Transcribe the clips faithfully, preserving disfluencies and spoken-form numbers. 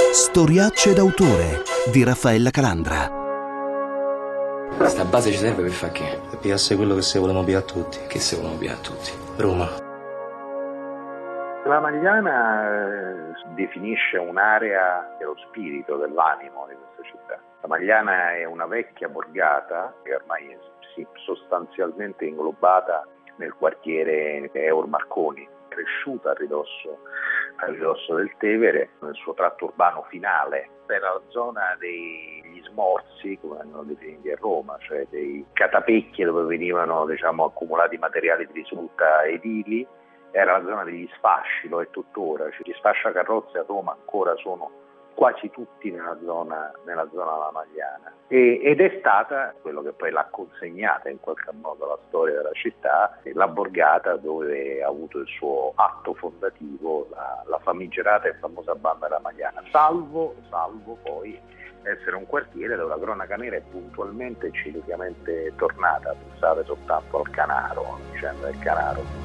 Storiacce d'autore di Raffaella Calandra. Questa base ci serve per fare che? Per piasse quello che se volevamo più a tutti. Che se volevamo più a tutti? Roma. La Magliana eh, definisce un'area dello spirito, dell'animo di questa città. La Magliana è una vecchia borgata che ormai è sì, sostanzialmente inglobata nel quartiere Eur Marconi, cresciuta a ridosso, a ridosso del Tevere, nel suo tratto urbano finale. Era la zona degli smorzi, come vengono definiti a Roma, cioè dei catapecchi dove venivano diciamo, accumulati materiali di risulta edili. Era la zona degli sfasci, lo è tuttora, cioè, gli sfasciacarrozze a Roma ancora sono quasi tutti nella zona, nella zona della Magliana e, ed è stata quello che poi l'ha consegnata in qualche modo alla storia della città, la borgata dove ha avuto il suo atto fondativo la, la famigerata e famosa banda della Magliana, salvo, salvo poi essere un quartiere dove la cronaca nera è puntualmente e ciclicamente tornata. Pensate soltanto al Canaro, alla vicenda del Canaro.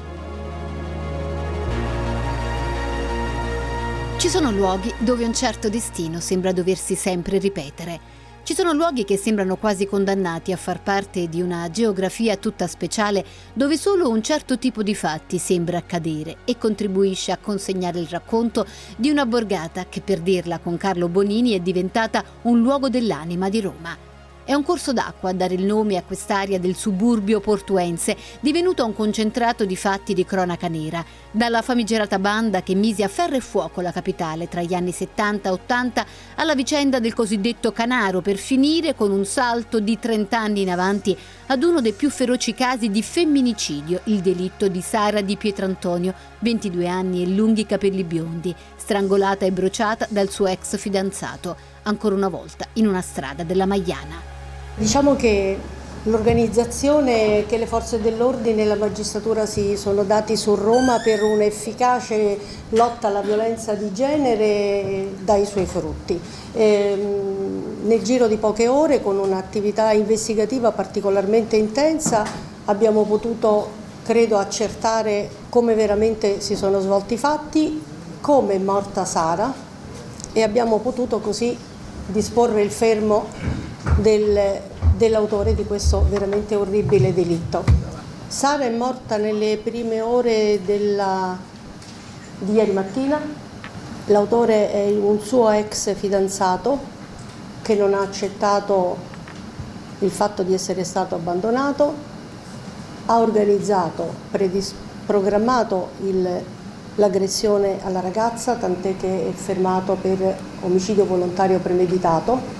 Ci sono luoghi dove un certo destino sembra doversi sempre ripetere. Ci sono luoghi che sembrano quasi condannati a far parte di una geografia tutta speciale dove solo un certo tipo di fatti sembra accadere e contribuisce a consegnare il racconto di una borgata che, per dirla con Carlo Bonini, è diventata un luogo dell'anima di Roma. È un corso d'acqua a dare il nome a quest'area del suburbio portuense, divenuta un concentrato di fatti di cronaca nera, dalla famigerata banda che mise a ferro e fuoco la capitale tra gli anni settanta ottanta alla vicenda del cosiddetto Canaro, per finire con un salto di trenta anni in avanti ad uno dei più feroci casi di femminicidio, il delitto di Sara Di Pietrantonio, ventidue anni e lunghi capelli biondi, strangolata e bruciata dal suo ex fidanzato, ancora una volta in una strada della Magliana. Diciamo che l'organizzazione che le forze dell'ordine e la magistratura si sono dati su Roma per un'efficace lotta alla violenza di genere dà i suoi frutti. Ehm, nel giro di poche ore, con un'attività investigativa particolarmente intensa, abbiamo potuto, credo, accertare come veramente si sono svolti i fatti, come è morta Sara, e abbiamo potuto così disporre il fermo Del, dell'autore di questo veramente orribile delitto. Sara è morta nelle prime ore della, di ieri mattina. L'autore è un suo ex fidanzato che non ha accettato il fatto di essere stato abbandonato, ha organizzato, predis- programmato il, l'aggressione alla ragazza, tant'è che è fermato per omicidio volontario premeditato,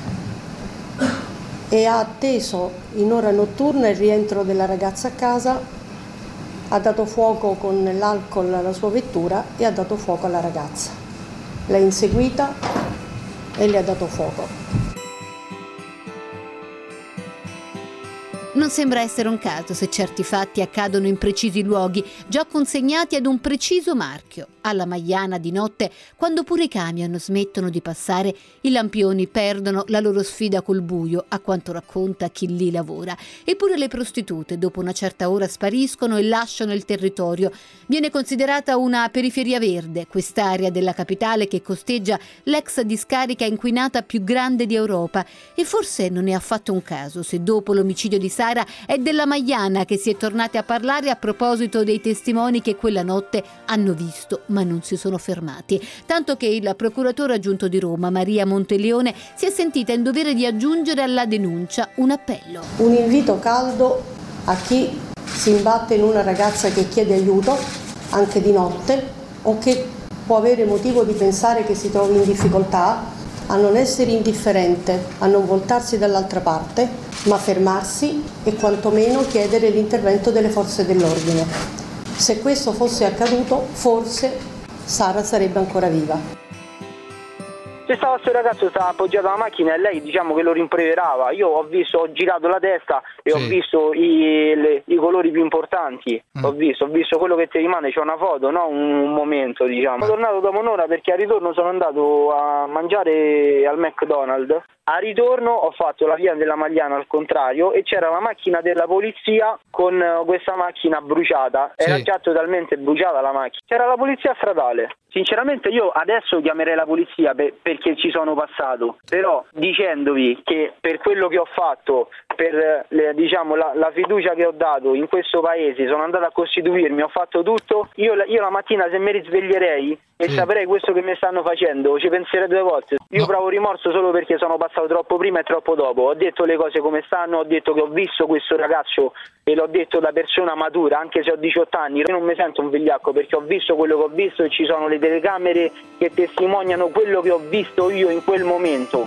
e ha atteso in ora notturna il rientro della ragazza a casa, ha dato fuoco con l'alcol alla sua vettura e ha dato fuoco alla ragazza. L'ha inseguita e le ha dato fuoco. Non sembra essere un caso se certi fatti accadono in precisi luoghi, già consegnati ad un preciso marchio. Alla Magliana di notte, quando pure i camion smettono di passare, i lampioni perdono la loro sfida col buio, a quanto racconta chi lì lavora. Eppure le prostitute dopo una certa ora spariscono e lasciano il territorio. Viene considerata una periferia verde, quest'area della capitale che costeggia l'ex discarica inquinata più grande di Europa. E forse non è affatto un caso se dopo l'omicidio di Sara è della Magliana che si è tornati a parlare a proposito dei testimoni che quella notte hanno visto ma non si sono fermati, tanto che il procuratore aggiunto di Roma, Maria Monteleone, si è sentita in dovere di aggiungere alla denuncia un appello. Un invito caldo a chi si imbatte in una ragazza che chiede aiuto, anche di notte, o che può avere motivo di pensare che si trovi in difficoltà, a non essere indifferente, a non voltarsi dall'altra parte, ma fermarsi e quantomeno chiedere l'intervento delle forze dell'ordine. Se questo fosse accaduto, forse Sara sarebbe ancora viva. Se stava questo ragazzo, stava appoggiato alla macchina e lei diciamo che lo rimproverava. Io ho visto, ho girato la testa e sì. ho visto i, le, i colori più importanti. Mm. Ho visto, ho visto quello che ti rimane, c'è una foto, no? Un, un momento, diciamo. Sono tornato dopo un'ora perché al ritorno sono andato a mangiare al McDonald's A ritorno ho fatto la via della Magliana al contrario e c'era la macchina della polizia con questa macchina bruciata, era sì. già totalmente bruciata la macchina, c'era la polizia stradale. Sinceramente io adesso chiamerei la polizia per, perché ci sono passato, però dicendovi che per quello che ho fatto, per le, diciamo la, la fiducia che ho dato in questo paese, sono andato a costituirmi, ho fatto tutto, io, io la mattina se mi risveglierei e sì. saprei questo che mi stanno facendo, ci penserei due volte. Io no. provo rimorso solo perché sono passato troppo prima e troppo dopo, ho detto le cose come stanno, ho detto che ho visto questo ragazzo e l'ho detto da persona matura, anche se ho diciotto anni, io non mi sento un vigliacco perché ho visto quello che ho visto e ci sono le telecamere che testimoniano quello che ho visto io in quel momento.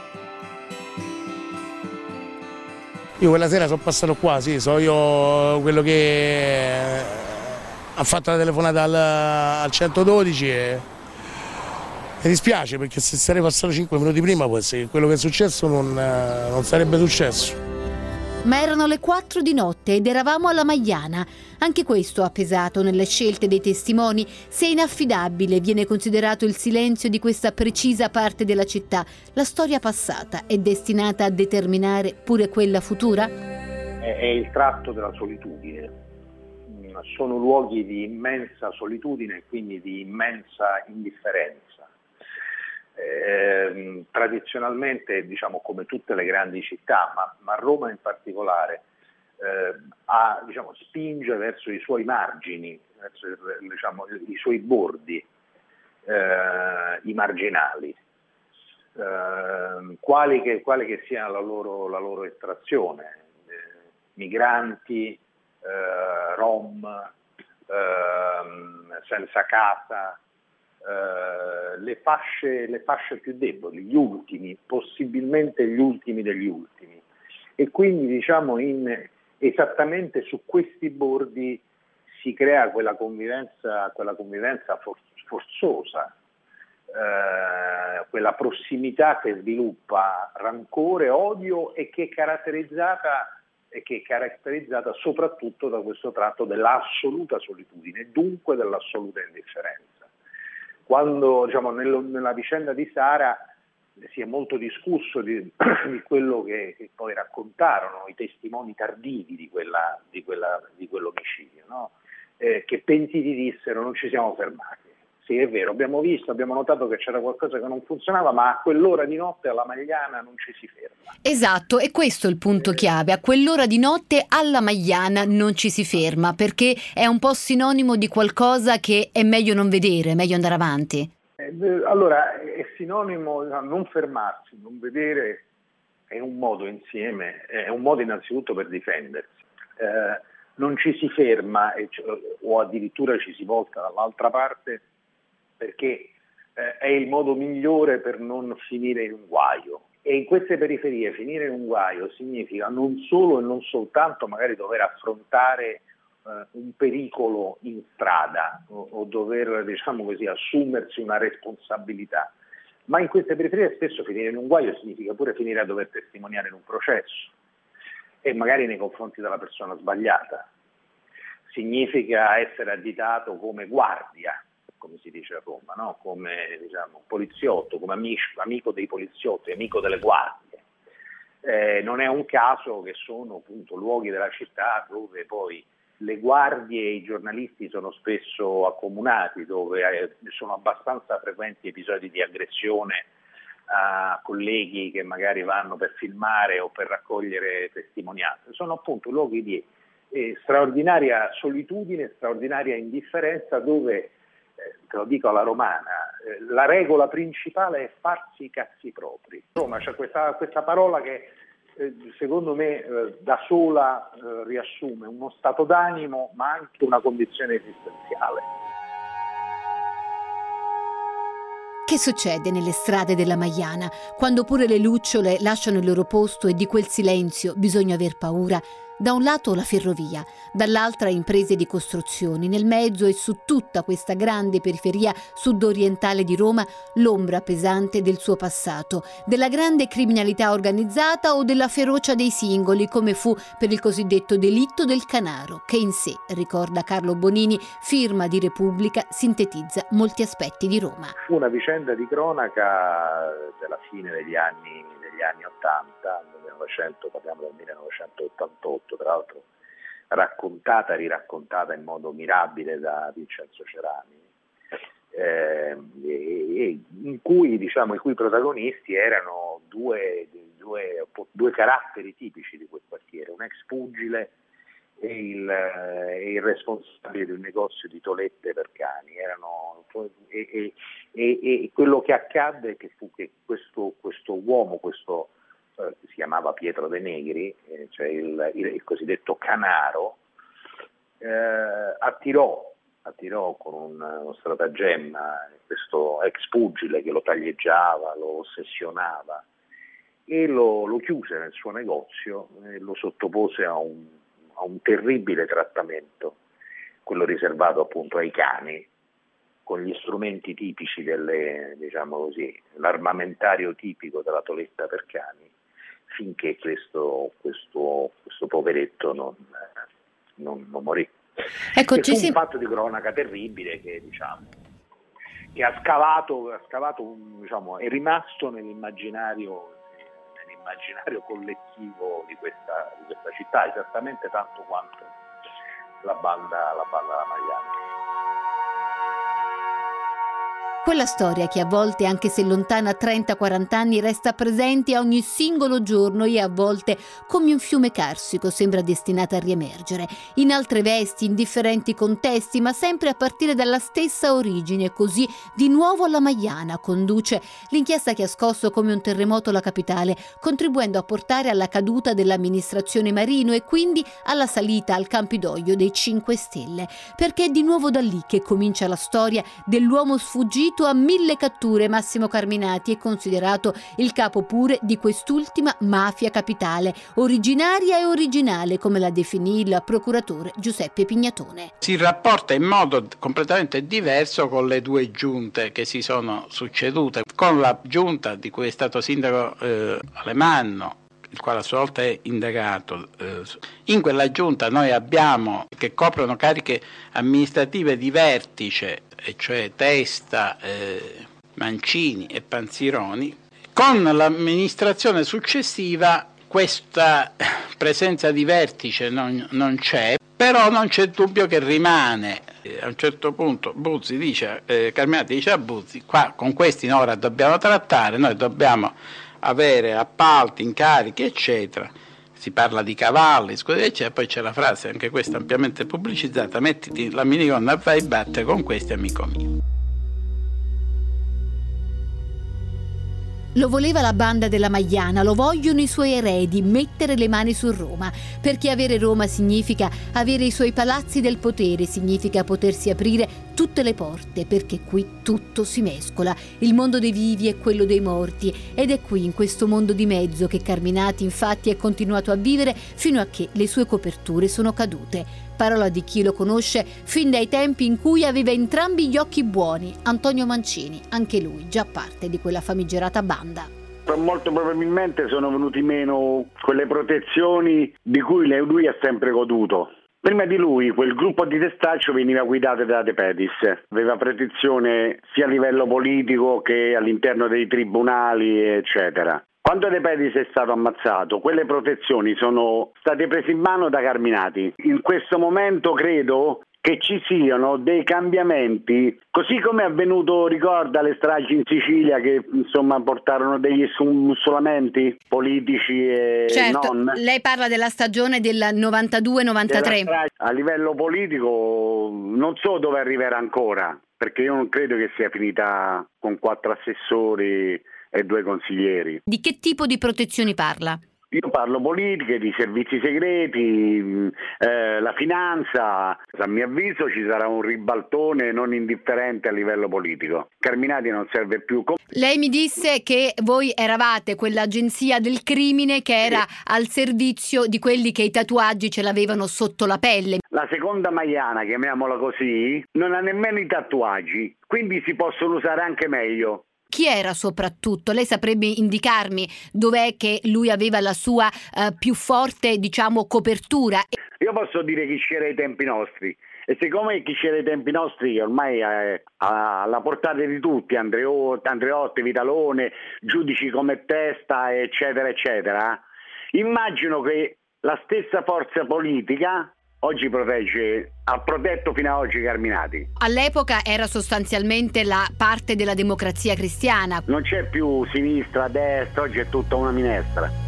Io quella sera sono passato qua, sì, so io quello che ha fatto la telefonata al, al centododici e mi dispiace perché se sarei passato cinque minuti prima può essere che quello che è successo non, non sarebbe successo. Ma erano le quattro di notte ed eravamo alla Magliana. Anche questo ha pesato nelle scelte dei testimoni. Se inaffidabile viene considerato il silenzio di questa precisa parte della città, la storia passata è destinata a determinare pure quella futura? È, è il tratto della solitudine. Sono luoghi di immensa solitudine e quindi di immensa indifferenza. Eh, tradizionalmente, diciamo, come tutte le grandi città, ma, ma Roma in particolare, eh, ha, diciamo, spinge verso i suoi margini, verso diciamo, i suoi bordi, eh, i marginali, eh, quali, che, quali che sia la loro, la loro estrazione, eh, migranti, eh, rom, eh, senza casa. Uh, le fasce, le fasce più deboli, gli ultimi, possibilmente gli ultimi degli ultimi. E quindi diciamo in, esattamente su questi bordi si crea quella convivenza, quella convivenza for, forzosa, uh, quella prossimità che sviluppa rancore, odio e che è caratterizzata, e che è caratterizzata soprattutto da questo tratto dell'assoluta solitudine, dunque dell'assoluta indifferenza. Quando diciamo, nello, nella vicenda di Sara si è molto discusso di, di quello che, che poi raccontarono i testimoni tardivi di, quella, di, quella, di quell'omicidio, no? eh, che pentiti dissero non ci siamo fermati. Sì, è vero, abbiamo visto, abbiamo notato che c'era qualcosa che non funzionava, ma a quell'ora di notte alla Magliana non ci si ferma. Esatto, e questo è il punto chiave. A quell'ora di notte alla Magliana non ci si ferma, perché è un po' sinonimo di qualcosa che è meglio non vedere, è meglio andare avanti. Allora, è sinonimo, non fermarsi, non vedere, è un modo insieme, è un modo innanzitutto per difendersi. Eh, non ci si ferma o addirittura ci si volta dall'altra parte perché eh, è il modo migliore per non finire in un guaio. E in queste periferie finire in un guaio significa non solo e non soltanto magari dover affrontare eh, un pericolo in strada o, o dover, diciamo così, assumersi una responsabilità, ma in queste periferie spesso finire in un guaio significa pure finire a dover testimoniare in un processo e magari nei confronti della persona sbagliata. Significa essere additato come guardia, come si dice a Roma, no? Come diciamo, poliziotto, come amico, amico dei poliziotti, amico delle guardie. Eh, non è un caso che sono appunto luoghi della città dove poi le guardie e i giornalisti sono spesso accomunati, dove eh, sono abbastanza frequenti episodi di aggressione a colleghi che magari vanno per filmare o per raccogliere testimonianze. Sono appunto luoghi di eh, straordinaria solitudine, straordinaria indifferenza dove, eh, te lo dico alla romana, eh, la regola principale è farsi i cazzi propri. Roma c'è questa, questa parola che eh, secondo me eh, da sola eh, riassume uno stato d'animo ma anche una condizione esistenziale. Che succede nelle strade della Magliana, quando pure le lucciole lasciano il loro posto e di quel silenzio bisogna aver paura? Da un lato la ferrovia, dall'altra imprese di costruzioni, nel mezzo e su tutta questa grande periferia sud-orientale di Roma l'ombra pesante del suo passato, della grande criminalità organizzata o della ferocia dei singoli, come fu per il cosiddetto delitto del Canaro, che in sé, ricorda Carlo Bonini, firma di Repubblica, sintetizza molti aspetti di Roma. Fu una vicenda di cronaca della fine degli anni, degli negli anni ottanta, millenovecento, parliamo del millenovecentottantotto, tra l'altro raccontata, riraccontata in modo mirabile da Vincenzo Cerami, eh, e, in cui, diciamo, i cui protagonisti erano due, due, due caratteri tipici di quel quartiere, un ex pugile e il, e il responsabile di un negozio di tolette per cani. Erano, e, e, e, e quello che accadde che fu che questo, questo uomo, questo eh, si chiamava Pietro De Negri, eh, cioè il, il, il cosiddetto Canaro, eh, attirò, attirò con un, uno stratagemma questo ex pugile che lo taglieggiava, lo ossessionava, e lo, lo chiuse nel suo negozio e lo sottopose a un, a un terribile trattamento, quello riservato appunto ai cani, con gli strumenti tipici delle, diciamo così, l'armamentario tipico della toletta per cani, finché questo, questo, questo poveretto non, non, non morì. Ecco, e ci fu si... un fatto di cronaca terribile che, diciamo, che ha scavato, ha scavato un, diciamo, è rimasto nell'immaginario, nell'immaginario collettivo di questa, di questa città, esattamente tanto quanto la banda, la banda La Magliana. Quella storia che a volte, anche se lontana trenta quaranta anni, resta presente a ogni singolo giorno e a volte, come un fiume carsico, sembra destinata a riemergere, in altre vesti, in differenti contesti, ma sempre a partire dalla stessa origine. Così, di nuovo alla Magliana conduce l'inchiesta che ha scosso come un terremoto la capitale, contribuendo a portare alla caduta dell'amministrazione Marino e quindi alla salita al Campidoglio dei cinque Stelle. Perché è di nuovo da lì che comincia la storia dell'uomo sfuggito a mille catture. Massimo Carminati è considerato il capo pure di quest'ultima mafia capitale, originaria e originale, come la definì il procuratore Giuseppe Pignatone. Si rapporta in modo completamente diverso con le due giunte che si sono succedute, con la giunta di cui è stato sindaco eh, Alemanno, il quale a sua volta è indagato. In quella giunta noi abbiamo che coprono cariche amministrative di vertice, e cioè Testa, eh, Mancini e Panzironi. Con l'amministrazione successiva questa presenza di vertice non, non c'è, però non c'è dubbio che rimane. A un certo punto Buzzi dice, eh, Carminati dice a Buzzi, qua con questi ora dobbiamo trattare, noi dobbiamo avere appalti, incarichi, eccetera. Si parla di cavalli, eccetera. Poi c'è la frase, anche questa ampiamente pubblicizzata: mettiti la minigonna e vai a battere con questi, amico mio. Lo voleva la banda della Magliana, lo vogliono i suoi eredi, mettere le mani su Roma, perché avere Roma significa avere i suoi palazzi del potere, significa potersi aprire tutte le porte, perché qui tutto si mescola, il mondo dei vivi e quello dei morti, ed è qui, in questo mondo di mezzo, che Carminati infatti è continuato a vivere fino a che le sue coperture sono cadute. Parola di chi lo conosce fin dai tempi in cui aveva entrambi gli occhi buoni, Antonio Mancini, anche lui già parte di quella famigerata banda. Molto probabilmente sono venuti meno quelle protezioni di cui lui ha sempre goduto. Prima di lui quel gruppo di testaccio veniva guidato da De Pedis, aveva protezione sia a livello politico che all'interno dei tribunali, eccetera. Quando De Pedis è stato ammazzato, quelle protezioni sono state prese in mano da Carminati. In questo momento credo che ci siano dei cambiamenti, così come è avvenuto, ricorda, le stragi in Sicilia che insomma portarono degli mussolamenti politici e certo, non. Lei parla della stagione del novantadue novantatré. A livello politico non so dove arriverà ancora, perché io non credo che sia finita con quattro assessori e due consiglieri. Di che tipo di protezioni parla? Io parlo politiche, di servizi segreti, eh, la finanza. A mio avviso ci sarà un ribaltone non indifferente a livello politico. Carminati non serve più. Lei mi disse che voi eravate quell'agenzia del crimine che era sì. al servizio di quelli che i tatuaggi ce l'avevano sotto la pelle. La seconda Magliana, chiamiamola così, non ha nemmeno i tatuaggi, quindi si possono usare anche meglio. Chi era soprattutto? Lei saprebbe indicarmi dov'è che lui aveva la sua uh, più forte, diciamo, copertura? Io posso dire chi c'era ai tempi nostri. E siccome chi c'era ai tempi nostri ormai è alla portata di tutti, Andreotti, Andreotti, Vitalone, giudici come Testa, eccetera, eccetera, immagino che la stessa forza politica oggi protegge, ha protetto fino ad oggi Carminati. All'epoca era sostanzialmente la parte della Democrazia Cristiana. Non c'è più sinistra, destra, oggi è tutta una minestra.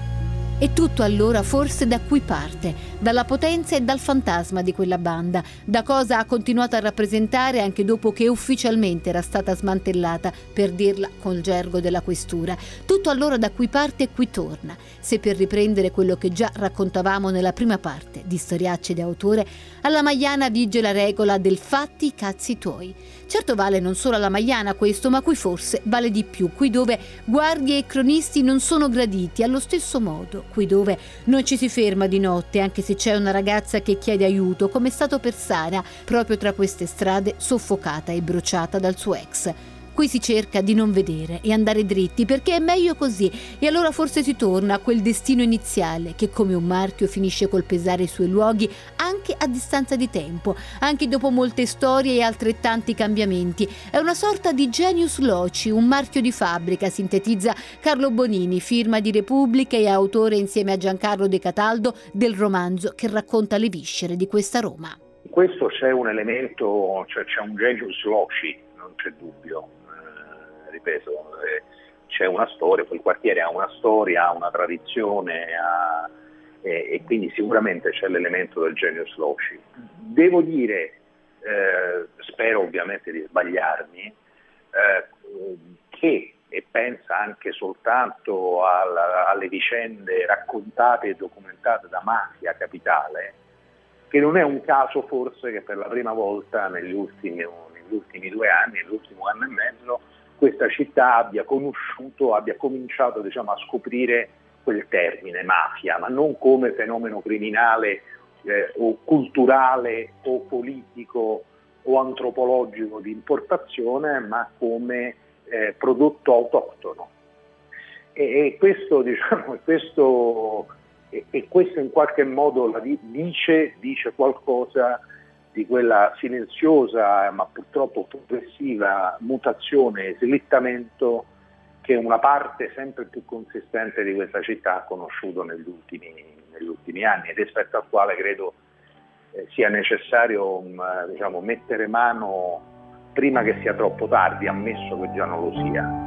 E tutto allora forse da cui parte, dalla potenza e dal fantasma di quella banda, da cosa ha continuato a rappresentare anche dopo che ufficialmente era stata smantellata, per dirla col gergo della questura. Tutto allora da cui parte e qui torna, se per riprendere quello che già raccontavamo nella prima parte di Storiacce di Autore, alla Maiana vige la regola del fatti i cazzi tuoi. Certo vale non solo alla Maiana questo, ma qui forse vale di più, qui dove guardie e cronisti non sono graditi allo stesso modo, qui dove non ci si ferma di notte anche se c'è una ragazza che chiede aiuto, come è stato per Sara, proprio tra queste strade soffocata e bruciata dal suo ex. Qui si cerca di non vedere e andare dritti perché è meglio così, e allora forse si torna a quel destino iniziale che come un marchio finisce col pesare i suoi luoghi anche a distanza di tempo, anche dopo molte storie e altrettanti cambiamenti. È una sorta di genius loci, un marchio di fabbrica, sintetizza Carlo Bonini, firma di Repubblica e autore insieme a Giancarlo De Cataldo del romanzo che racconta le viscere di questa Roma. In questo c'è un elemento, cioè c'è un genius loci, non c'è dubbio. Ripeto, eh, c'è una storia, quel quartiere ha una storia, ha una tradizione ha, eh, e quindi sicuramente c'è l'elemento del genius loci. Devo dire, eh, spero ovviamente di sbagliarmi, eh, che, e pensa anche soltanto alla, alle vicende raccontate e documentate da Mafia Capitale, che non è un caso forse che per la prima volta negli ultimi, negli ultimi due anni, nell'ultimo anno e mezzo, questa città abbia conosciuto, abbia cominciato diciamo, a scoprire quel termine mafia, ma non come fenomeno criminale eh, o culturale o politico o antropologico di importazione, ma come eh, prodotto autoctono. E, e questo, diciamo, questo, e, e questo in qualche modo la dice, dice qualcosa di quella silenziosa ma purtroppo progressiva mutazione e slittamento che una parte sempre più consistente di questa città ha conosciuto negli ultimi, negli ultimi anni, e rispetto al quale credo eh, sia necessario um, diciamo, mettere mano prima che sia troppo tardi, ammesso che già non lo sia.